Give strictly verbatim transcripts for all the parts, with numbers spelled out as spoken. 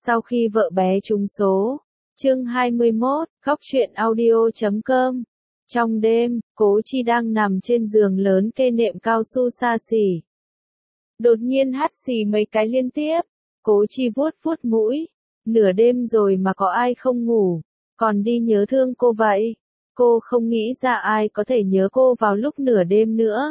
Sau khi vợ bé trúng số. Chương hai mươi mốt, khóc chuyện audio chấm com. Trong đêm, Cố Chi đang nằm trên giường lớn kê nệm cao su xa xỉ. Đột nhiên hắt xì mấy cái liên tiếp. Cố Chi vuốt vuốt mũi. Nửa đêm rồi mà có ai không ngủ, còn đi nhớ thương cô vậy. Cô không nghĩ ra ai có thể nhớ cô vào lúc nửa đêm nữa.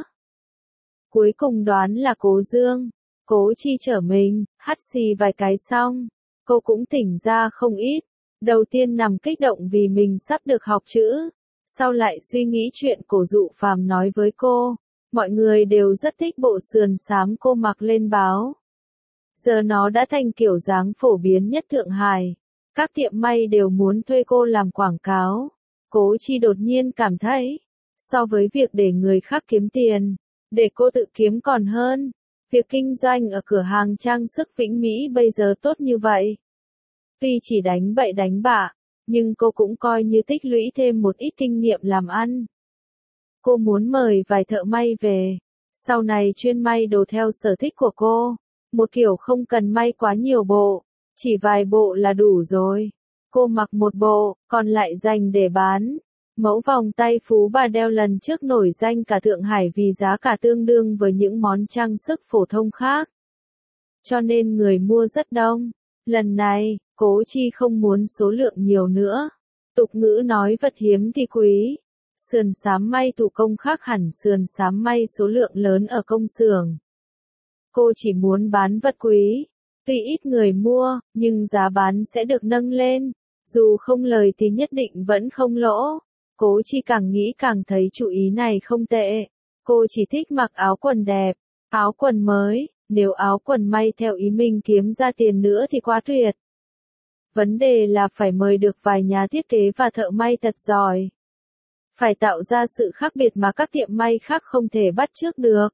Cuối cùng đoán là Cố Dương. Cố Chi trở mình, hắt xì vài cái xong. Cô cũng tỉnh ra không ít. Đầu tiên nằm kích động vì mình sắp được học chữ. Sau lại suy nghĩ chuyện Cổ Dụ Phàm nói với cô. Mọi người đều rất thích bộ sườn xám cô mặc lên báo. Giờ nó đã thành kiểu dáng phổ biến nhất Thượng Hải. Các tiệm may đều muốn thuê cô làm quảng cáo. Cố Chi đột nhiên cảm thấy, so với việc để người khác kiếm tiền, để cô tự kiếm còn hơn. Việc kinh doanh ở cửa hàng trang sức Vĩnh Mỹ bây giờ tốt như vậy. Tuy chỉ đánh bậy đánh bạ, nhưng cô cũng coi như tích lũy thêm một ít kinh nghiệm làm ăn. Cô muốn mời vài thợ may về, sau này chuyên may đồ theo sở thích của cô. Một kiểu không cần may quá nhiều bộ, chỉ vài bộ là đủ rồi. Cô mặc một bộ, còn lại dành để bán. Mẫu vòng tay Phú Bà đeo lần trước nổi danh cả Thượng Hải vì giá cả tương đương với những món trang sức phổ thông khác. Cho nên người mua rất đông. Lần này, Cố Chi không muốn số lượng nhiều nữa. Tục ngữ nói vật hiếm thì quý. Sườn xám may thủ công khác hẳn sườn xám may số lượng lớn ở công xưởng. Cô chỉ muốn bán vật quý. Tuy ít người mua, nhưng giá bán sẽ được nâng lên. Dù không lời thì nhất định vẫn không lỗ. Cố Chi càng nghĩ càng thấy chủ ý này không tệ. Cô chỉ thích mặc áo quần đẹp, áo quần mới. Nếu áo quần may theo ý mình kiếm ra tiền nữa thì quá tuyệt. Vấn đề là phải mời được vài nhà thiết kế và thợ may thật giỏi. Phải tạo ra sự khác biệt mà các tiệm may khác không thể bắt chước được.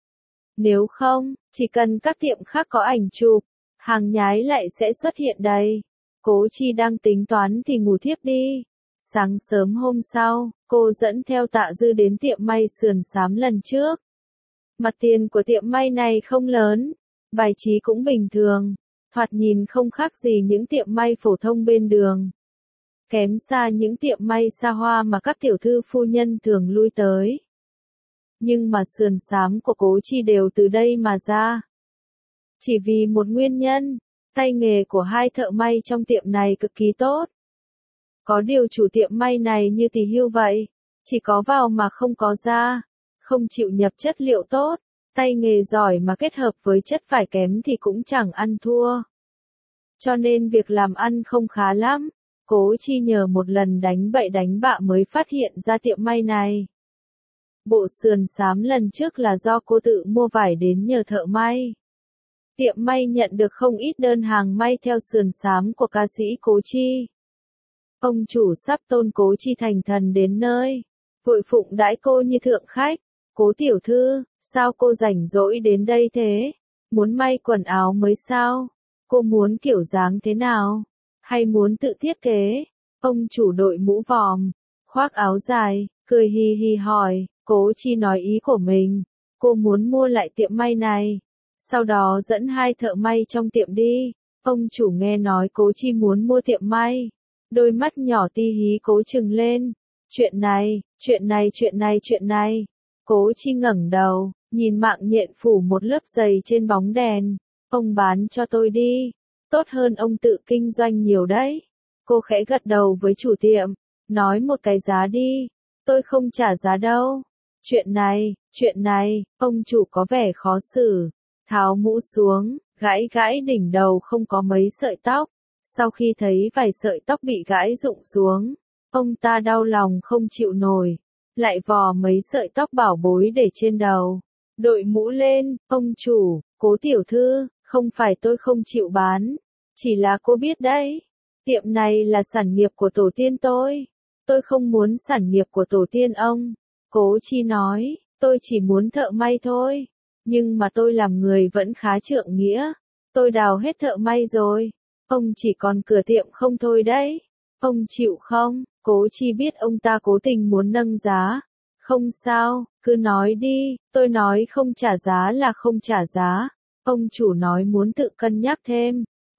Nếu không, chỉ cần các tiệm khác có ảnh chụp, hàng nhái lại sẽ xuất hiện đầy. Cố Chi đang tính toán thì ngủ thiếp đi. Sáng sớm hôm sau, cô dẫn theo Tạ Dư đến tiệm may sườn xám lần trước. Mặt tiền của tiệm may này không lớn, bài trí cũng bình thường, thoạt nhìn không khác gì những tiệm may phổ thông bên đường. Kém xa những tiệm may xa hoa mà các tiểu thư phu nhân thường lui tới. Nhưng mà sườn xám của Cố Chi đều từ đây mà ra. Chỉ vì một nguyên nhân, tay nghề của hai thợ may trong tiệm này cực kỳ tốt. Có điều chủ tiệm may này như tỳ hưu vậy, chỉ có vào mà không có ra, không chịu nhập chất liệu tốt, tay nghề giỏi mà kết hợp với chất vải kém thì cũng chẳng ăn thua. Cho nên việc làm ăn không khá lắm. Cố Chi nhờ một lần đánh bậy đánh bạ mới phát hiện ra tiệm may này. Bộ sườn xám lần trước là do cô tự mua vải đến nhờ thợ may. Tiệm may nhận được không ít đơn hàng may theo sườn xám của ca sĩ Cố Chi. Ông chủ sắp tôn Cố Chi thành thần đến nơi, vội phụng đãi cô như thượng khách. Cố tiểu thư, sao cô rảnh rỗi đến đây thế? Muốn may quần áo mới sao? Cô muốn kiểu dáng thế nào? Hay muốn tự thiết kế? Ông chủ đội mũ vòm, khoác áo dài, cười hì hì hỏi. Cố Chi nói ý của mình. Cô muốn mua lại tiệm may này. Sau đó dẫn hai thợ may trong tiệm đi. Ông chủ nghe nói Cố Chi muốn mua tiệm may. Đôi mắt nhỏ ti hí cố trừng lên. Chuyện này, chuyện này, chuyện này, chuyện này. Cố Chi ngẩng đầu, nhìn mạng nhện phủ một lớp dày trên bóng đèn. Ông bán cho tôi đi. Tốt hơn ông tự kinh doanh nhiều đấy. Cô khẽ gật đầu với chủ tiệm. Nói một cái giá đi. Tôi không trả giá đâu. Chuyện này, chuyện này, ông chủ có vẻ khó xử. Tháo mũ xuống, gãi gãi đỉnh đầu không có mấy sợi tóc. Sau khi thấy vài sợi tóc bị gãi rụng xuống, ông ta đau lòng không chịu nổi. Lại vò mấy sợi tóc bảo bối để trên đầu. Đội mũ lên, ông chủ, Cố tiểu thư, không phải tôi không chịu bán. Chỉ là cô biết đấy, tiệm này là sản nghiệp của tổ tiên tôi. Tôi không muốn sản nghiệp của tổ tiên ông. Cố Chi nói, tôi chỉ muốn thợ may thôi. Nhưng mà tôi làm người vẫn khá trượng nghĩa. Tôi đào hết thợ may rồi. Ông chỉ còn cửa tiệm không thôi đấy. Ông chịu không? Cố Chi biết ông ta cố tình muốn nâng giá. Không sao, cứ nói đi. Tôi nói không trả giá là không trả giá. Ông chủ nói muốn tự cân nhắc thêm.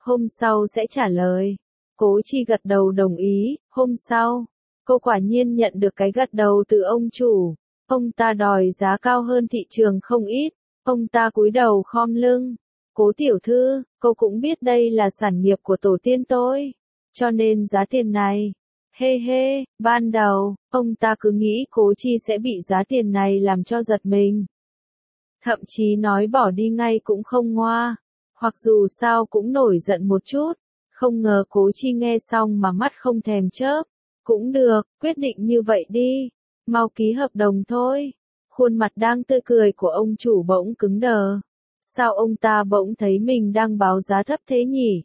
Hôm sau sẽ trả lời. Cố Chi gật đầu đồng ý, hôm sau, cô quả nhiên nhận được cái gật đầu từ ông chủ. Ông ta đòi giá cao hơn thị trường không ít, ông ta cúi đầu khom lưng. Cố tiểu thư, cô cũng biết đây là sản nghiệp của tổ tiên tôi, cho nên giá tiền này. Hê hê, ban đầu, ông ta cứ nghĩ Cố Chi sẽ bị giá tiền này làm cho giật mình. Thậm chí nói bỏ đi ngay cũng không ngoa, hoặc dù sao cũng nổi giận một chút. Không ngờ Cố Chi nghe xong mà mắt không thèm chớp. Cũng được, quyết định như vậy đi. Mau ký hợp đồng thôi. Khuôn mặt đang tươi cười của ông chủ bỗng cứng đờ. Sao ông ta bỗng thấy mình đang báo giá thấp thế nhỉ?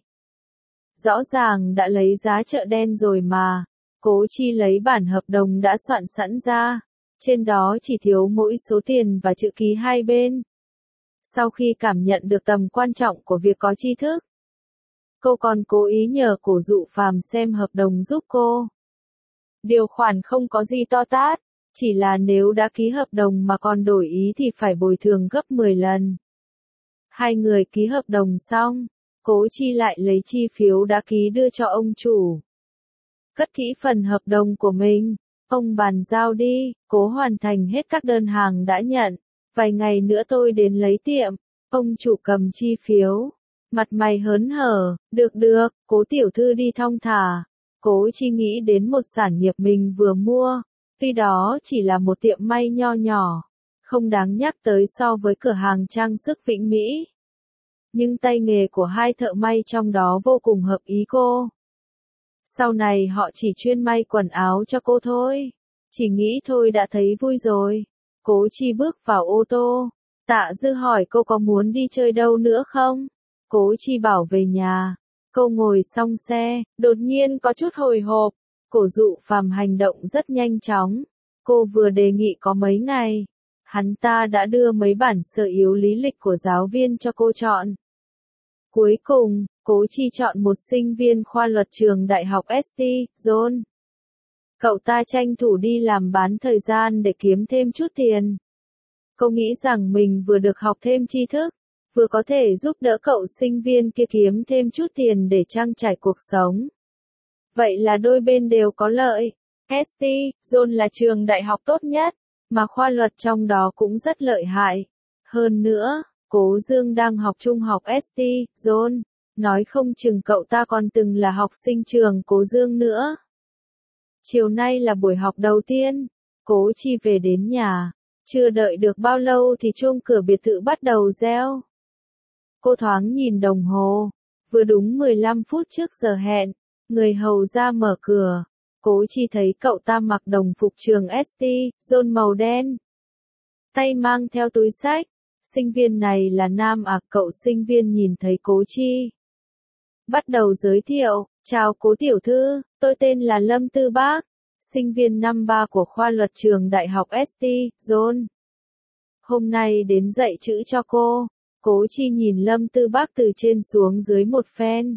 Rõ ràng đã lấy giá chợ đen rồi mà. Cố Chi lấy bản hợp đồng đã soạn sẵn ra. Trên đó chỉ thiếu mỗi số tiền và chữ ký hai bên. Sau khi cảm nhận được tầm quan trọng của việc có tri thức, cô còn cố ý nhờ Cổ Dụ Phàm xem hợp đồng giúp cô. Điều khoản không có gì to tát, chỉ là nếu đã ký hợp đồng mà còn đổi ý thì phải bồi thường gấp mười lần. Hai người ký hợp đồng xong, Cố Chi lại lấy chi phiếu đã ký đưa cho ông chủ. Cất kỹ phần hợp đồng của mình, ông bàn giao đi, cố hoàn thành hết các đơn hàng đã nhận. Vài ngày nữa tôi đến lấy tiệm. Ông chủ cầm chi phiếu, mặt mày hớn hở, được được, Cố tiểu thư đi thong thả. Cố Chi nghĩ đến một sản nghiệp mình vừa mua, tuy đó chỉ là một tiệm may nho nhỏ, không đáng nhắc tới so với cửa hàng trang sức Vĩnh Mỹ. Nhưng tay nghề của hai thợ may trong đó vô cùng hợp ý cô. Sau này họ chỉ chuyên may quần áo cho cô thôi. Chỉ nghĩ thôi đã thấy vui rồi. Cố Chi bước vào ô tô. Tạ Dư hỏi cô có muốn đi chơi đâu nữa không? Cố Chi bảo về nhà. Cô ngồi xong xe, đột nhiên có chút hồi hộp. Cổ Dụ Phàm hành động rất nhanh chóng. Cô vừa đề nghị có mấy ngày. Hắn ta đã đưa mấy bản sơ yếu lý lịch của giáo viên cho cô chọn. Cuối cùng, Cố Chi chọn một sinh viên khoa luật trường Đại học ét tê, John. Cậu ta tranh thủ đi làm bán thời gian để kiếm thêm chút tiền. Cô nghĩ rằng mình vừa được học thêm tri thức, vừa có thể giúp đỡ cậu sinh viên kia kiếm thêm chút tiền để trang trải cuộc sống. Vậy là đôi bên đều có lợi. ét tê, John là trường đại học tốt nhất, mà khoa luật trong đó cũng rất lợi hại. Hơn nữa, Cố Dương đang học trung học ét tê, John, nói không chừng cậu ta còn từng là học sinh trường Cố Dương nữa. Chiều nay là buổi học đầu tiên, Cố Chi về đến nhà, chưa đợi được bao lâu thì chuông cửa biệt thự bắt đầu reo. Cô thoáng nhìn đồng hồ, vừa đúng mười lăm phút trước giờ hẹn, người hầu ra mở cửa. Cố Chi thấy cậu ta mặc đồng phục trường ét tê, John màu đen, tay mang theo túi xách. Sinh viên này là nam à? Cậu sinh viên nhìn thấy Cố Chi, bắt đầu giới thiệu, chào Cố tiểu thư, tôi tên là Lâm Tư Bác, sinh viên năm ba của khoa luật trường Đại học ét tê, John. Hôm nay đến dạy chữ cho cô. Cố Chi nhìn Lâm Tư Bác từ trên xuống dưới một phen.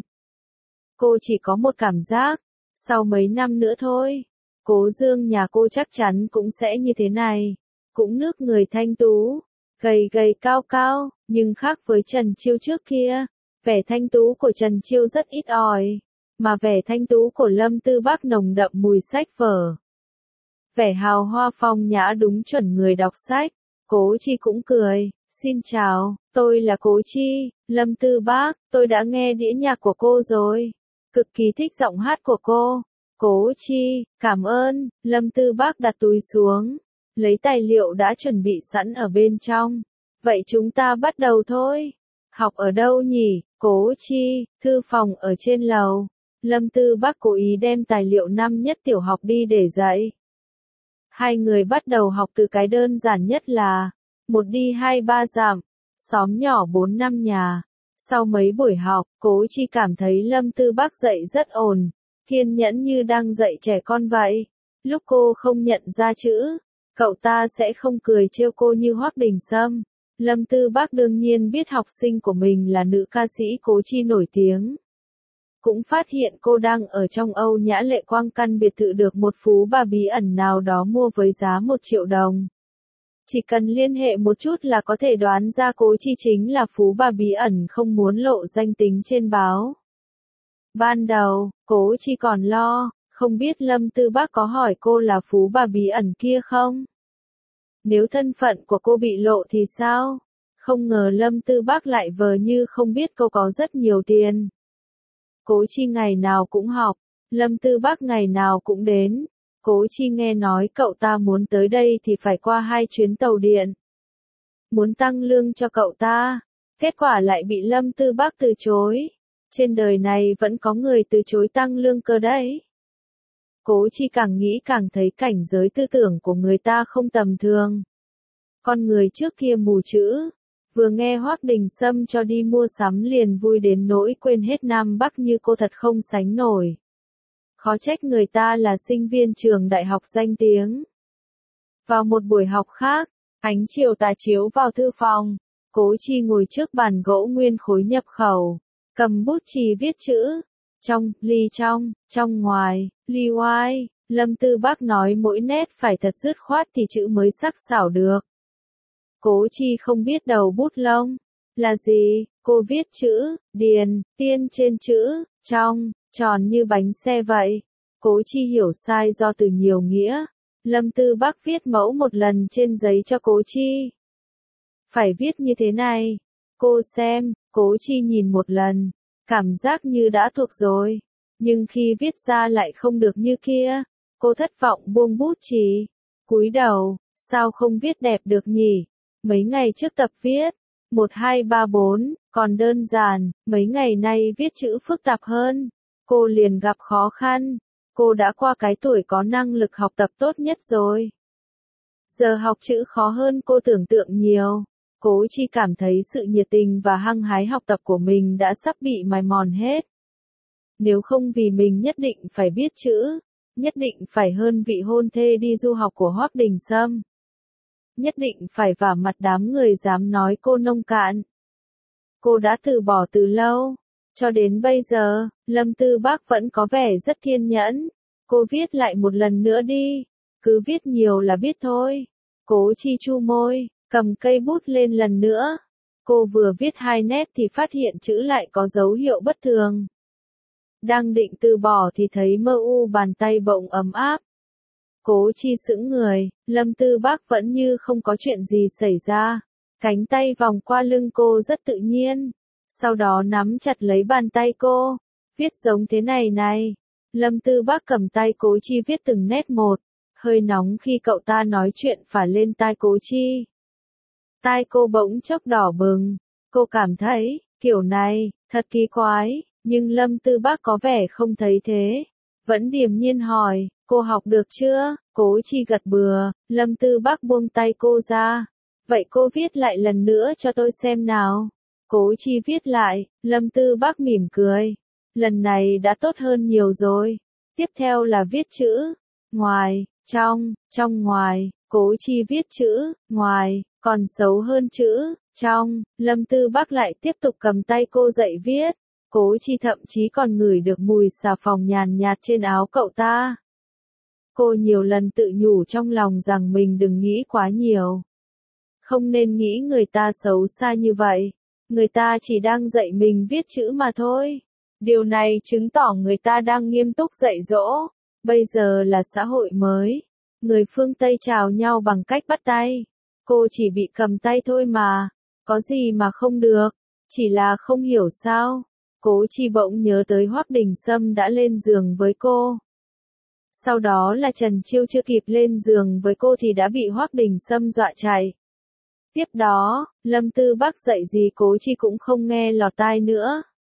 Cô chỉ có một cảm giác, sau mấy năm nữa thôi, Cố Dương nhà cô chắc chắn cũng sẽ như thế này, cũng nước người thanh tú, gầy gầy cao cao, nhưng khác với Trần Chiêu trước kia, vẻ thanh tú của Trần Chiêu rất ít ỏi, mà vẻ thanh tú của Lâm Tư Bác nồng đậm mùi sách vở. Vẻ hào hoa phong nhã đúng chuẩn người đọc sách. Cố Chi cũng cười, xin chào, tôi là Cố Chi, Lâm Tư Bác, tôi đã nghe đĩa nhạc của cô rồi, cực kỳ thích giọng hát của cô. Cố Chi, cảm ơn. Lâm Tư Bác đặt túi xuống, lấy tài liệu đã chuẩn bị sẵn ở bên trong. Vậy chúng ta bắt đầu thôi. Học ở đâu nhỉ? Cố Chi, thư phòng ở trên lầu. Lâm Tư Bác cố ý đem tài liệu năm nhất tiểu học đi để dạy. Hai người bắt đầu học từ cái đơn giản nhất là một đi hai ba dặm, xóm nhỏ bốn năm nhà. Sau mấy buổi học, Cố Chi cảm thấy Lâm Tư Bác dạy rất ổn, kiên nhẫn như đang dạy trẻ con vậy. Lúc cô không nhận ra chữ, cậu ta sẽ không cười trêu cô như Hoắc Đình Sâm. Lâm Tư Bác đương nhiên biết học sinh của mình là nữ ca sĩ Cố Chi nổi tiếng. Cũng phát hiện cô đang ở trong Âu Nhã Lệ Quang căn biệt thự được một phú bà bí ẩn nào đó mua với giá một triệu đồng. Chỉ cần liên hệ một chút là có thể đoán ra Cố Chi chính là phú bà bí ẩn không muốn lộ danh tính trên báo. Ban đầu, Cố Chi còn lo, không biết Lâm Tư Bác có hỏi cô là phú bà bí ẩn kia không? Nếu thân phận của cô bị lộ thì sao? Không ngờ Lâm Tư Bác lại vờ như không biết cô có rất nhiều tiền. Cố Chi ngày nào cũng học, Lâm Tư Bác ngày nào cũng đến. Cố Chi nghe nói cậu ta muốn tới đây thì phải qua hai chuyến tàu điện. Muốn tăng lương cho cậu ta, kết quả lại bị Lâm Tư Bác từ chối. Trên đời này vẫn có người từ chối tăng lương cơ đấy. Cố Chi càng nghĩ càng thấy cảnh giới tư tưởng của người ta không tầm thường. Con người trước kia mù chữ, vừa nghe Hoắc Đình Sâm cho đi mua sắm liền vui đến nỗi quên hết Nam Bắc như cô thật không sánh nổi. Khó trách người ta là sinh viên trường đại học danh tiếng. Vào một buổi học khác, ánh chiều tà chiếu vào thư phòng, Cố Chi ngồi trước bàn gỗ nguyên khối nhập khẩu, cầm bút chì viết chữ. Trong, ly trong, trong ngoài, ly oai, Lâm Tư Bác nói mỗi nét phải thật dứt khoát thì chữ mới sắc sảo được. Cố Chi không biết đầu bút lông là gì, cô viết chữ, điền, tiên trên chữ, trong, tròn như bánh xe vậy. Cố Chi hiểu sai do từ nhiều nghĩa. Lâm Tư Bác viết mẫu một lần trên giấy cho Cố Chi. Phải viết như thế này. Cô xem, Cố Chi nhìn một lần, cảm giác như đã thuộc rồi. Nhưng khi viết ra lại không được như kia. Cô thất vọng buông bút chì. Cúi đầu, sao không viết đẹp được nhỉ? Mấy ngày trước tập viết, một hai ba bốn, còn đơn giản, mấy ngày nay viết chữ phức tạp hơn. Cô liền gặp khó khăn. Cô đã qua cái tuổi có năng lực học tập tốt nhất rồi. Giờ học chữ khó hơn cô tưởng tượng nhiều. Cố Chi cảm thấy sự nhiệt tình và hăng hái học tập của mình đã sắp bị mài mòn hết. Nếu không vì mình nhất định phải biết chữ, nhất định phải hơn vị hôn thê đi du học của Hoắc Đình Sâm. Nhất định phải vả mặt đám người dám nói cô nông cạn. Cô đã từ bỏ từ lâu. Cho đến bây giờ, Lâm Tư Bác vẫn có vẻ rất kiên nhẫn. Cô viết lại một lần nữa đi. Cứ viết nhiều là biết thôi. Cố Chi chu môi, cầm cây bút lên lần nữa. Cô vừa viết hai nét thì phát hiện chữ lại có dấu hiệu bất thường. Đang định từ bỏ thì thấy mơ u bàn tay bỗng ấm áp. Cố Chi sững người, Lâm Tư Bác vẫn như không có chuyện gì xảy ra. Cánh tay vòng qua lưng cô rất tự nhiên. Sau đó nắm chặt lấy bàn tay cô. Viết giống thế này này. Lâm Tư Bác cầm tay Cố Chi viết từng nét một. Hơi nóng khi cậu ta nói chuyện phả lên tai Cố Chi. Tai cô bỗng chốc đỏ bừng. Cô cảm thấy, kiểu này, thật kỳ quái. Nhưng Lâm Tư Bác có vẻ không thấy thế. Vẫn điềm nhiên hỏi, cô học được chưa? Cố Chi gật bừa. Lâm Tư Bác buông tay cô ra. Vậy cô viết lại lần nữa cho tôi xem nào. Cố Chi viết lại, Lâm Tư Bác mỉm cười. Lần này đã tốt hơn nhiều rồi. Tiếp theo là viết chữ. Ngoài, trong, trong ngoài. Cố Chi viết chữ, ngoài, còn xấu hơn chữ, trong. Lâm Tư Bác lại tiếp tục cầm tay cô dạy viết. Cố Chi thậm chí còn ngửi được mùi xà phòng nhàn nhạt trên áo cậu ta. Cô nhiều lần tự nhủ trong lòng rằng mình đừng nghĩ quá nhiều. Không nên nghĩ người ta xấu xa như vậy. Người ta chỉ đang dạy mình viết chữ mà thôi. Điều này chứng tỏ người ta đang nghiêm túc dạy dỗ. Bây giờ là xã hội mới. Người phương Tây chào nhau bằng cách bắt tay. Cô chỉ bị cầm tay thôi mà. Có gì mà không được. Chỉ là không hiểu sao. Cố Chi bỗng nhớ tới Hoắc Đình Sâm đã lên giường với cô. Sau đó là Trần Chiêu chưa kịp lên giường với cô thì đã bị Hoắc Đình Sâm dọa chạy. Tiếp đó, Lâm Tư Bác dạy gì Cố Chi cũng không nghe lọt tai nữa.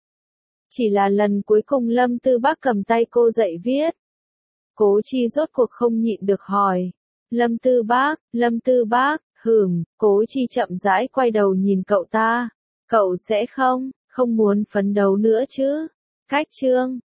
Chỉ là lần cuối cùng Lâm Tư Bác cầm tay cô dạy viết. Cố Chi rốt cuộc không nhịn được hỏi. Lâm Tư Bác, Lâm Tư Bác, hửm, Cố Chi chậm rãi quay đầu nhìn cậu ta. Cậu sẽ không, không muốn phấn đấu nữa chứ? Cách chương